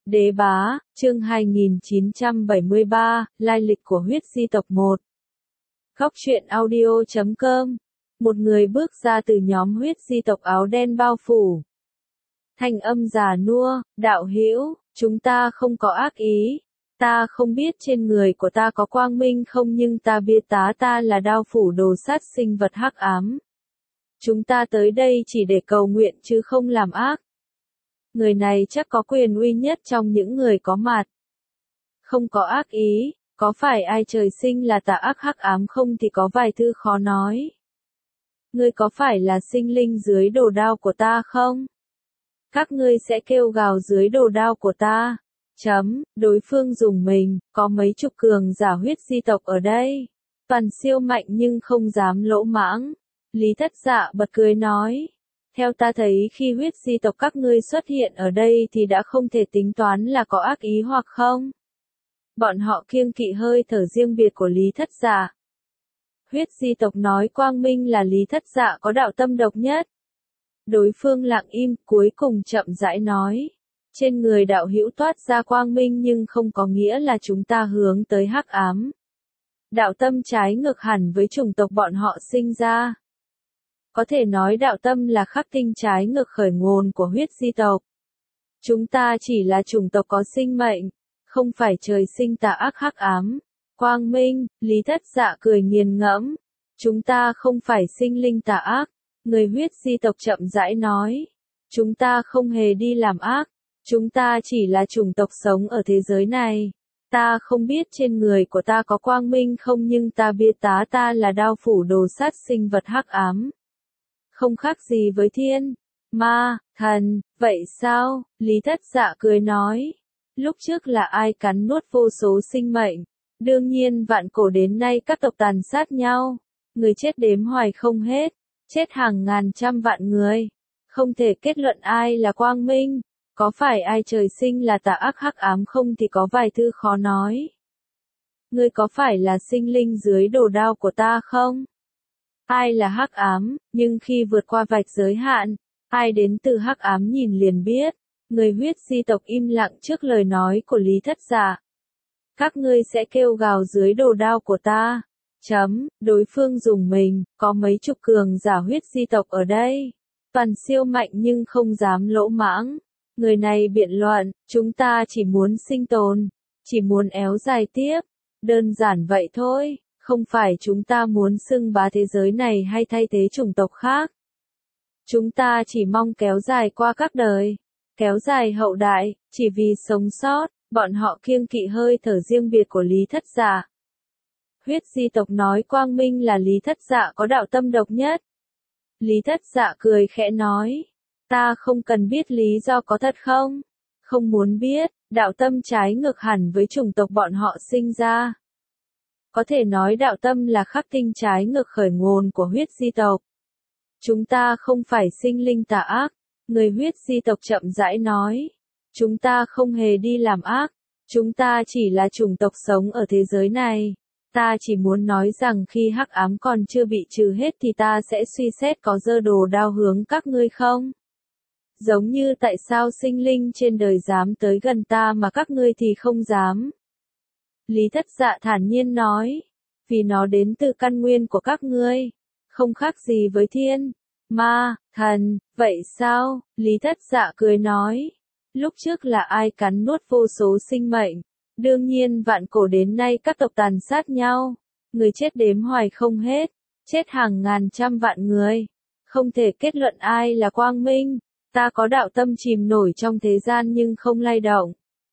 Đế bá, chương 2973, lai lịch của huyết di tộc 1. Góc truyện audio.com. Một người bước ra từ nhóm huyết di tộc áo đen bao phủ. Thanh âm già nua, đạo hữu, chúng ta không có ác ý. Ta không biết trên người của ta có quang minh không, nhưng ta biết ta là đao phủ đồ sát sinh vật hắc ám. Chúng ta tới đây chỉ để cầu nguyện chứ không làm ác. Người này chắc có quyền uy nhất trong những người có mặt. Không có ác ý, có phải ai trời sinh là tà ác hắc ám không thì có vài thứ khó nói. Ngươi có phải là sinh linh dưới đồ đao của ta không? Các ngươi sẽ kêu gào dưới đồ đao của ta. Đối phương dùng mình, có mấy chục cường giả huyết di tộc ở đây. Toàn siêu mạnh nhưng không dám lỗ mãng. Lý Thất Dạ bật cười nói. Theo ta thấy khi huyết di tộc các ngươi xuất hiện ở đây thì đã không thể tính toán là có ác ý hoặc không. Bọn họ kiêng kỵ hơi thở riêng biệt của Lý Thất Dạ. Huyết di tộc nói quang minh là Lý Thất Dạ có đạo tâm độc nhất. Đối phương lặng im, cuối cùng chậm rãi nói. Trên người đạo hữu toát ra quang minh nhưng không có nghĩa là chúng ta hướng tới hắc ám. Đạo tâm trái ngược hẳn với chủng tộc bọn họ sinh ra. Có thể nói đạo tâm là khắc tinh trái ngược khởi nguồn của huyết di tộc. Chúng ta chỉ là chủng tộc có sinh mệnh, không phải trời sinh tà ác hắc ám. Quang minh, Lý Thất Dạ cười nghiền ngẫm. Chúng ta không phải sinh linh tà ác. Người huyết di tộc chậm rãi nói. Chúng ta không hề đi làm ác. Chúng ta chỉ là chủng tộc sống ở thế giới này. Ta không biết trên người của ta có quang minh không, nhưng ta biết ta là đao phủ đồ sát sinh vật hắc ám. Không khác gì với thiên, ma, thần, vậy sao? Lý Thất Dạ cười nói. Lúc trước là ai cắn nuốt vô số sinh mệnh. Đương nhiên vạn cổ đến nay các tộc tàn sát nhau. Người chết đếm hoài không hết. Chết hàng ngàn trăm vạn người. Không thể kết luận ai là quang minh. Có phải ai trời sinh là tà ác hắc ám không thì có vài thứ khó nói. Ngươi có phải là sinh linh dưới đồ đao của ta không? Ai là hắc ám, nhưng khi vượt qua vạch giới hạn, ai đến từ hắc ám nhìn liền biết. Người huyết di tộc im lặng trước lời nói của Lý Thất Dạ. Các ngươi sẽ kêu gào dưới đồ đao của ta. Đối phương dùng mình, có mấy chục cường giả huyết di tộc ở đây. Toàn siêu mạnh nhưng không dám lỗ mãng. Người này biện luận, chúng ta chỉ muốn sinh tồn, chỉ muốn éo dài tiếp. Đơn giản vậy thôi, không phải chúng ta muốn xưng bá thế giới này hay thay thế chủng tộc khác. Chúng ta chỉ mong kéo dài qua các đời, kéo dài hậu đại, chỉ vì sống sót. Bọn họ kiêng kỵ hơi thở riêng biệt của Lý Thất Dạ. Huyết di tộc nói quang minh là Lý Thất Dạ có đạo tâm độc nhất. Lý Thất Dạ cười khẽ nói. Ta không cần biết lý do có thật không? Không muốn biết, đạo tâm trái ngược hẳn với chủng tộc bọn họ sinh ra. Có thể nói đạo tâm là khắc tinh trái ngược khởi nguồn của huyết di tộc. Chúng ta không phải sinh linh tà ác. Người huyết di tộc chậm rãi nói. Chúng ta không hề đi làm ác. Chúng ta chỉ là chủng tộc sống ở thế giới này. Ta chỉ muốn nói rằng khi hắc ám còn chưa bị trừ hết thì ta sẽ suy xét có giơ đồ đao hướng các ngươi không? Giống như tại sao sinh linh trên đời dám tới gần ta mà các ngươi thì không dám. Lý Thất Dạ thản nhiên nói. Vì nó đến từ căn nguyên của các ngươi. Không khác gì với thiên, ma, thần, vậy sao? Lý Thất Dạ cười nói. Lúc trước là ai cắn nuốt vô số sinh mệnh. Đương nhiên vạn cổ đến nay các tộc tàn sát nhau. Người chết đếm hoài không hết. Chết hàng ngàn trăm vạn người. Không thể kết luận ai là quang minh. Ta có đạo tâm chìm nổi trong thế gian nhưng không lay động.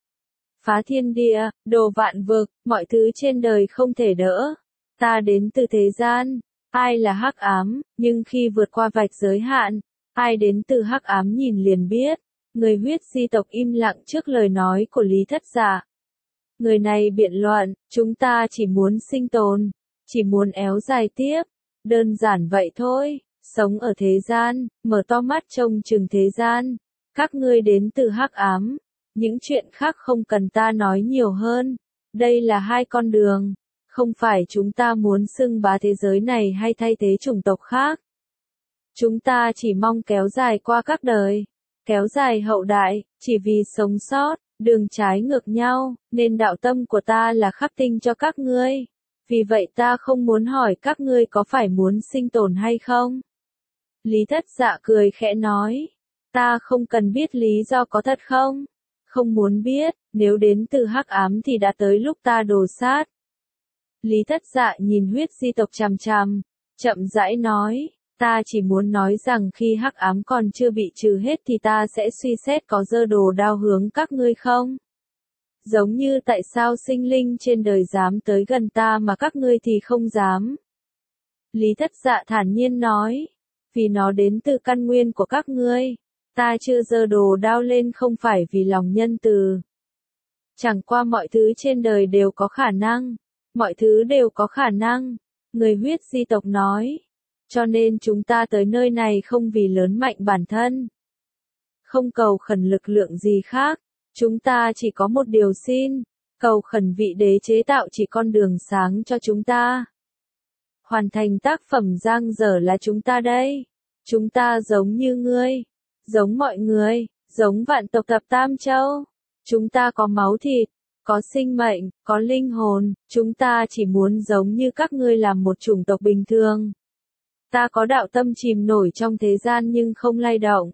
Phá thiên địa, đồ vạn vực, mọi thứ trên đời không thể đỡ. Ta đến từ thế gian. Ai là hắc ám, nhưng khi vượt qua vạch giới hạn, ai đến từ hắc ám nhìn liền biết. Người huyết di tộc im lặng trước lời nói của Lý Thất Dạ. Người này biện luận, chúng ta chỉ muốn sinh tồn, chỉ muốn éo dài tiếp. Đơn giản vậy thôi, sống ở thế gian, mở to mắt trông chừng thế gian. Các ngươi đến từ hắc ám, những chuyện khác không cần ta nói nhiều hơn. Đây là hai con đường, không phải chúng ta muốn xưng bá thế giới này hay thay thế chủng tộc khác. Chúng ta chỉ mong kéo dài qua các đời, kéo dài hậu đại, chỉ vì sống sót. đường trái ngược nhau, nên đạo tâm của ta là khắc tinh cho các ngươi. Vì vậy ta không muốn hỏi các ngươi có phải muốn sinh tồn hay không. Lý Thất Dạ cười khẽ nói, ta không cần biết lý do có thật không? Không muốn biết, nếu đến từ hắc ám thì đã tới lúc ta đồ sát. Lý Thất Dạ nhìn huyết di tộc chằm chằm, chậm rãi nói, ta chỉ muốn nói rằng khi hắc ám còn chưa bị trừ hết thì ta sẽ suy xét có giơ đồ đao hướng các ngươi không? Giống như tại sao sinh linh trên đời dám tới gần ta mà các ngươi thì không dám. Lý Thất Dạ thản nhiên nói, vì nó đến từ căn nguyên của các ngươi. Ta chưa giơ đồ đao lên không phải vì lòng nhân từ. Chẳng qua mọi thứ trên đời đều có khả năng. Mọi thứ đều có khả năng. Người huyết di tộc nói. Cho nên chúng ta tới nơi này không vì lớn mạnh bản thân. Không cầu khẩn lực lượng gì khác. Chúng ta chỉ có một điều xin. Cầu khẩn vị đế chế tạo chỉ con đường sáng cho chúng ta. Hoàn thành tác phẩm giang dở là chúng ta đây. Chúng ta giống như ngươi. Giống mọi người, giống vạn tộc thập tam châu. Chúng ta có máu thịt, có sinh mệnh, có linh hồn, chúng ta chỉ muốn giống như các ngươi làm một chủng tộc bình thường. Ta có đạo tâm chìm nổi trong thế gian nhưng không lay động.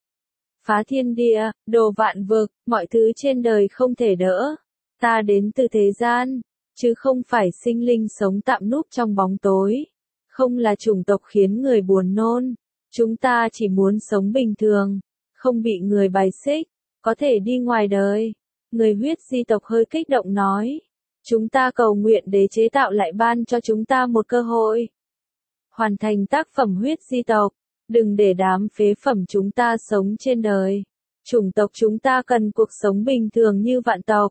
Phá thiên địa, đồ vạn vực, mọi thứ trên đời không thể đỡ. Ta đến từ thế gian, chứ không phải sinh linh sống tạm núp trong bóng tối. Không là chủng tộc khiến người buồn nôn. Chúng ta chỉ muốn sống bình thường, không bị người bài xích, có thể đi ngoài đời. Người huyết di tộc hơi kích động nói. Chúng ta cầu nguyện đế chế tạo lại ban cho chúng ta một cơ hội. Hoàn thành tác phẩm huyết di tộc. Đừng để đám phế phẩm chúng ta sống trên đời. Chủng tộc chúng ta cần cuộc sống bình thường như vạn tộc.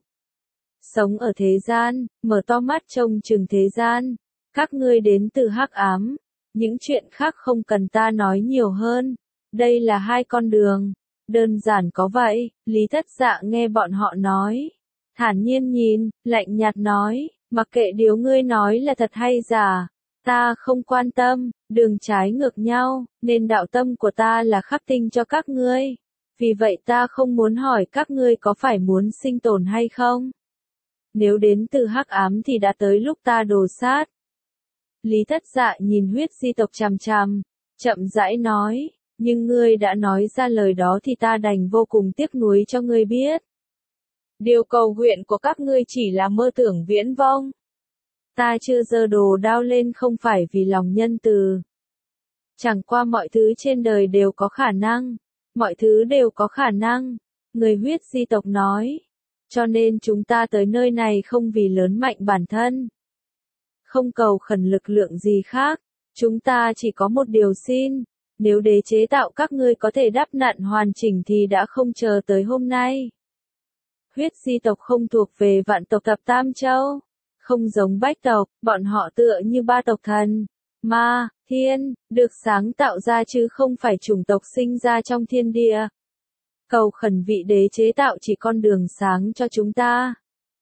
Sống ở thế gian, mở to mắt trông chừng thế gian. Các ngươi đến từ hắc ám. Những chuyện khác không cần ta nói nhiều hơn. Đây là hai con đường. Đơn giản có vậy, Lý Thất Dạ nghe bọn họ nói. Thản nhiên nhìn, lạnh nhạt nói, mặc kệ điều ngươi nói là thật hay giả. Ta không quan tâm, đường trái ngược nhau, nên đạo tâm của ta là khắc tinh cho các ngươi. Vì vậy ta không muốn hỏi các ngươi có phải muốn sinh tồn hay không. Nếu đến từ hắc ám thì đã tới lúc ta đồ sát. Lý Thất Dạ nhìn huyết di tộc chằm chằm, chậm rãi nói, nhưng ngươi đã nói ra lời đó thì ta đành vô cùng tiếc nuối cho ngươi biết. Điều cầu nguyện của các ngươi chỉ là mơ tưởng viễn vông. Ta chưa giơ đồ đao lên không phải vì lòng nhân từ. Chẳng qua mọi thứ trên đời đều có khả năng. Mọi thứ đều có khả năng. Người huyết di tộc nói. Cho nên chúng ta tới nơi này không vì lớn mạnh bản thân. Không cầu khẩn lực lượng gì khác. Chúng ta chỉ có một điều xin. Nếu đế chế tạo các ngươi có thể đắp nặn hoàn chỉnh thì đã không chờ tới hôm nay. Huyết di tộc không thuộc về vạn tộc thập tam châu. Không giống bách tộc, bọn họ tựa như ba tộc thần, ma, thiên, được sáng tạo ra chứ không phải chủng tộc sinh ra trong thiên địa. Cầu khẩn vị đế chế tạo chỉ con đường sáng cho chúng ta.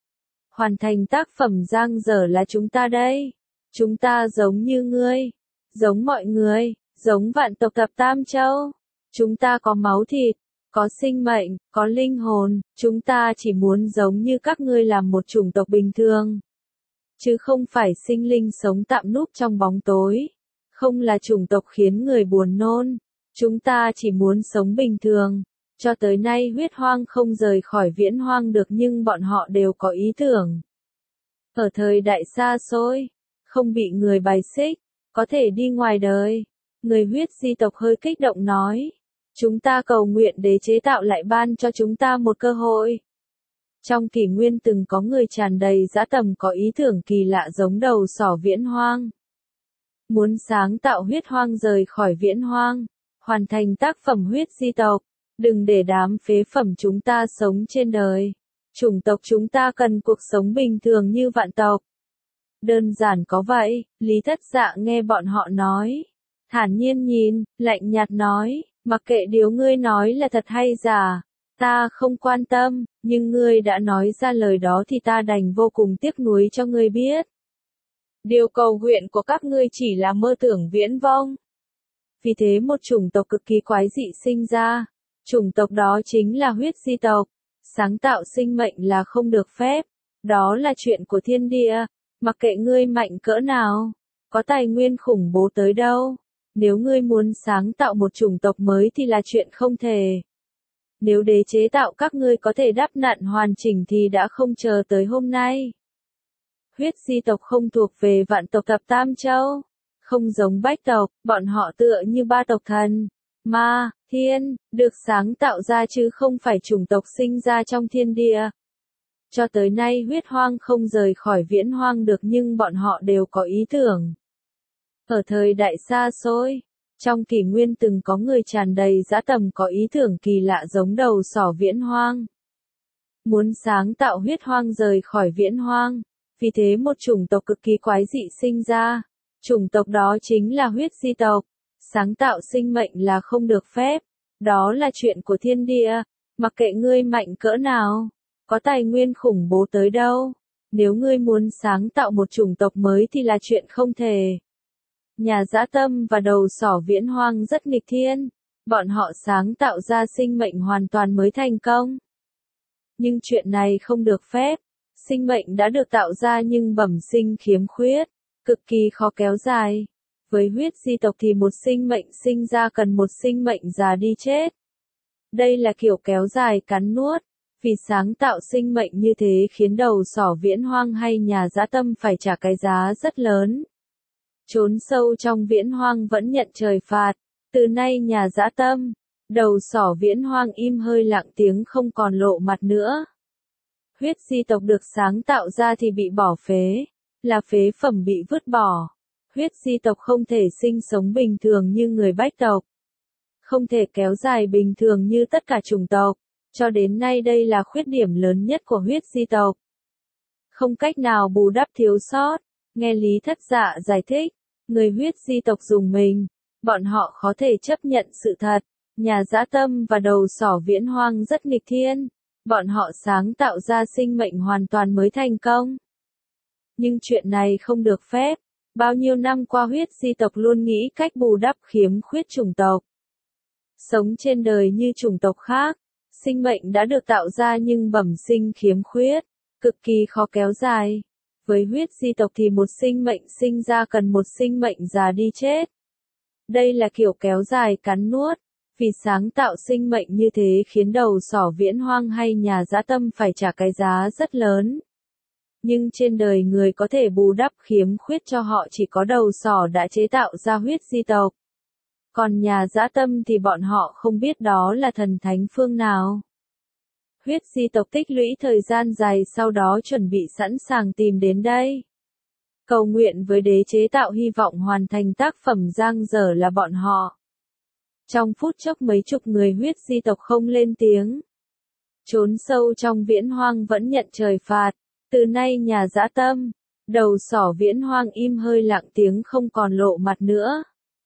Hoàn thành tác phẩm giang dở là chúng ta đây. Chúng ta giống như ngươi, giống mọi người, giống vạn tộc thập tam châu. Chúng ta có máu thịt, có sinh mệnh, có linh hồn, chúng ta chỉ muốn giống như các ngươi làm một chủng tộc bình thường. Chứ không phải sinh linh sống tạm núp trong bóng tối. Không là chủng tộc khiến người buồn nôn. Chúng ta chỉ muốn sống bình thường. Cho tới nay huyết hoang không rời khỏi viễn hoang được nhưng bọn họ đều có ý tưởng. Ở thời đại xa xôi, không bị người bài xích, có thể đi ngoài đời. Người huyết di tộc hơi kích động nói. Chúng ta cầu nguyện đế chế tạo lại ban cho chúng ta một cơ hội. Trong kỷ nguyên từng có người tràn đầy dã tâm có ý tưởng kỳ lạ giống đầu sỏ viễn hoang. Muốn sáng tạo huyết hoang rời khỏi viễn hoang, hoàn thành tác phẩm huyết di tộc, đừng để đám phế phẩm chúng ta sống trên đời. Chủng tộc chúng ta cần cuộc sống bình thường như vạn tộc. Đơn giản có vậy, Lý Thất Dạ nghe bọn họ nói. Thản nhiên nhìn, lạnh nhạt nói, mặc kệ điều ngươi nói là thật hay giả. Ta không quan tâm, nhưng ngươi đã nói ra lời đó thì ta đành vô cùng tiếc nuối cho ngươi biết. Điều cầu nguyện của các ngươi chỉ là mơ tưởng viễn vông. Vì thế một chủng tộc cực kỳ quái dị sinh ra. Chủng tộc đó chính là huyết di tộc. Sáng tạo sinh mệnh là không được phép. Đó là chuyện của thiên địa. Mặc kệ ngươi mạnh cỡ nào, có tài nguyên khủng bố tới đâu. Nếu ngươi muốn sáng tạo một chủng tộc mới thì là chuyện không thể. Nếu đế chế tạo các ngươi có thể đắp nặn hoàn chỉnh thì đã không chờ tới hôm nay. Huyết di tộc không thuộc về vạn tộc thập tam châu. Không giống bách tộc, bọn họ tựa như ba tộc thần, ma, thiên, được sáng tạo ra chứ không phải chủng tộc sinh ra trong thiên địa. Cho tới nay huyết hoang không rời khỏi viễn hoang được nhưng bọn họ đều có ý tưởng. Ở thời đại xa xôi, trong kỷ nguyên từng có người tràn đầy dã tâm có ý tưởng kỳ lạ giống đầu sỏ viễn hoang. Muốn sáng tạo huyết hoang rời khỏi viễn hoang, vì thế một chủng tộc cực kỳ quái dị sinh ra. Chủng tộc đó chính là huyết di tộc. Sáng tạo sinh mệnh là không được phép. Đó là chuyện của thiên địa. Mặc kệ ngươi mạnh cỡ nào, có tài nguyên khủng bố tới đâu. Nếu ngươi muốn sáng tạo một chủng tộc mới thì là chuyện không thể. Nhà dã tâm và đầu sỏ viễn hoang rất nghịch thiên. Bọn họ sáng tạo ra sinh mệnh hoàn toàn mới thành công. Nhưng chuyện này không được phép. Sinh mệnh đã được tạo ra nhưng bẩm sinh khiếm khuyết. Cực kỳ khó kéo dài. Với huyết di tộc thì một sinh mệnh sinh ra cần một sinh mệnh già đi chết. Đây là kiểu kéo dài cắn nuốt. Vì sáng tạo sinh mệnh như thế khiến đầu sỏ viễn hoang hay nhà dã tâm phải trả cái giá rất lớn. Trốn sâu trong viễn hoang vẫn nhận trời phạt. Từ nay nhà dã tâm, đầu sỏ viễn hoang im hơi lặng tiếng không còn lộ mặt nữa. Huyết di tộc được sáng tạo ra thì bị bỏ phế. Là phế phẩm bị vứt bỏ. Huyết di tộc không thể sinh sống bình thường như người bách tộc. Không thể kéo dài bình thường như tất cả chủng tộc. Cho đến nay đây là khuyết điểm lớn nhất của huyết di tộc. Không cách nào bù đắp thiếu sót. Nghe Lý Thất Dạ giải thích. Người huyết di tộc dùng mình. Bọn họ khó thể chấp nhận sự thật. Nhà dã tâm và đầu sỏ viễn hoang rất nghịch thiên. Bọn họ sáng tạo ra sinh mệnh hoàn toàn mới thành công. Nhưng chuyện này không được phép. Bao nhiêu năm qua huyết di tộc luôn nghĩ cách bù đắp khiếm khuyết chủng tộc. Sống trên đời như chủng tộc khác. Sinh mệnh đã được tạo ra nhưng bẩm sinh khiếm khuyết. Cực kỳ khó kéo dài. Với huyết di tộc thì một sinh mệnh sinh ra cần một sinh mệnh già đi chết. Đây là kiểu kéo dài cắn nuốt. Vì sáng tạo sinh mệnh như thế khiến đầu sỏ viễn hoang hay nhà dã tâm phải trả cái giá rất lớn. Nhưng trên đời người có thể bù đắp khiếm khuyết cho họ chỉ có đầu sỏ đã chế tạo ra huyết di tộc. Còn nhà dã tâm thì bọn họ không biết đó là thần thánh phương nào. Huyết di tộc tích lũy thời gian dài sau đó chuẩn bị sẵn sàng tìm đến đây. Cầu nguyện với đế chế tạo hy vọng hoàn thành tác phẩm giang dở là bọn họ. Trong phút chốc mấy chục người huyết di tộc không lên tiếng. Trốn sâu trong viễn hoang vẫn nhận trời phạt. Từ nay nhà dã tâm, đầu sỏ viễn hoang im hơi lặng tiếng không còn lộ mặt nữa.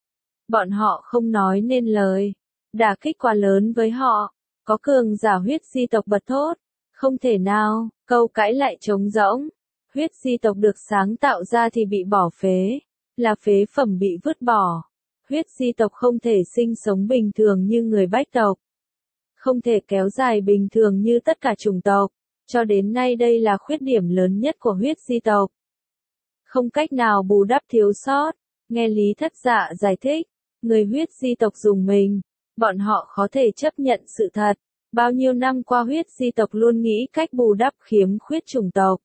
Bọn họ không nói nên lời. Đả kích quá lớn với họ. Có cường giả huyết di tộc bật thốt. Không thể nào, câu cãi lại trống rỗng. Huyết di tộc được sáng tạo ra thì bị bỏ phế. Là phế phẩm bị vứt bỏ. Huyết di tộc không thể sinh sống bình thường như người bách tộc. Không thể kéo dài bình thường như tất cả chủng tộc. Cho đến nay đây là khuyết điểm lớn nhất của huyết di tộc. Không cách nào bù đắp thiếu sót. Nghe Lý Thất Dạ giải thích. Người huyết di tộc dùng mình. Bọn họ khó thể chấp nhận sự thật. Bao nhiêu năm qua huyết di tộc luôn nghĩ cách bù đắp khiếm khuyết chủng tộc.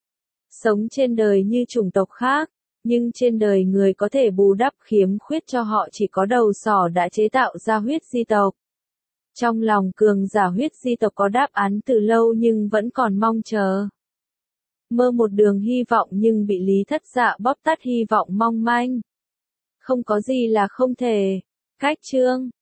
Sống trên đời như chủng tộc khác. Nhưng trên đời người có thể bù đắp khiếm khuyết cho họ chỉ có đầu sỏ đã chế tạo ra huyết di tộc. Trong lòng cường giả huyết di tộc có đáp án từ lâu nhưng vẫn còn mong chờ. Mơ một đường hy vọng nhưng bị Lý Thất Dạ bóp tắt hy vọng mong manh. Không có gì là không thể. Cách chương